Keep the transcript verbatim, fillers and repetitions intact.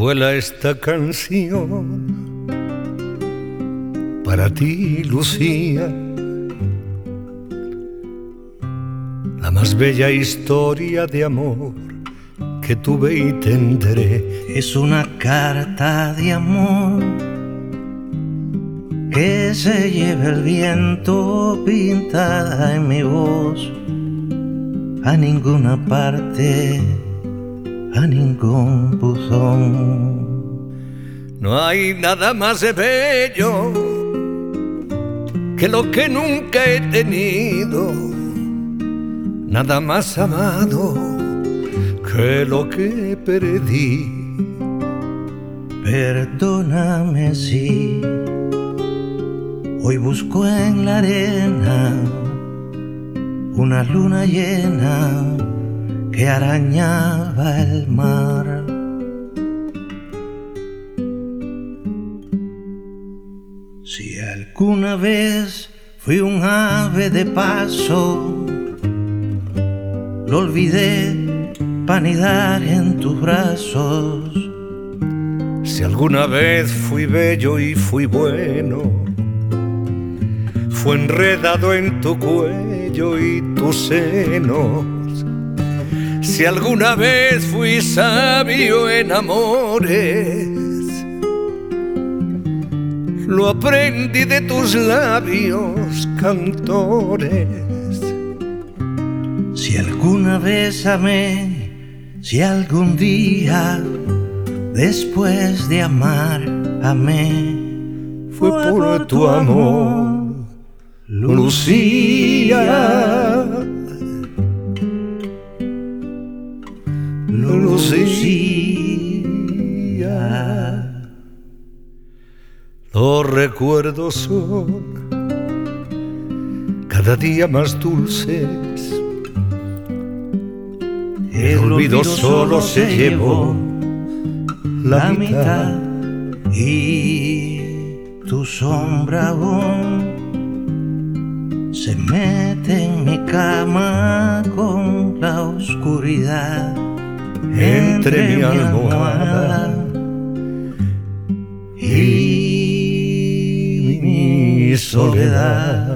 vuela esta canción para ti, Lucía, la más bella historia de amor que tuve y tendré. Es una carta de amor que se lleva el viento pintada en mi voz, a ninguna parte, a ningún buzón. No hay nada más bello que lo que nunca he tenido, nada más amado que lo que perdí. Perdóname si hoy busco en la arena una luna llena que arañaba el mar. Si alguna vez fui un ave de paso, lo olvidé para anidar en tus brazos. Si alguna vez fui bello y fui bueno, fue enredado en tu cuello y tus senos. Si alguna vez fui sabio en amores, lo aprendí de tus labios cantores. Si alguna vez amé, si algún día después de amar amé, fue por tu amor, Lucía, Lucía. Los recuerdos son cada día más dulces, el olvido solo se llevó la mitad, y tu sombra aún se mete en mi cama con la oscuridad entre mi almohada y mi soledad.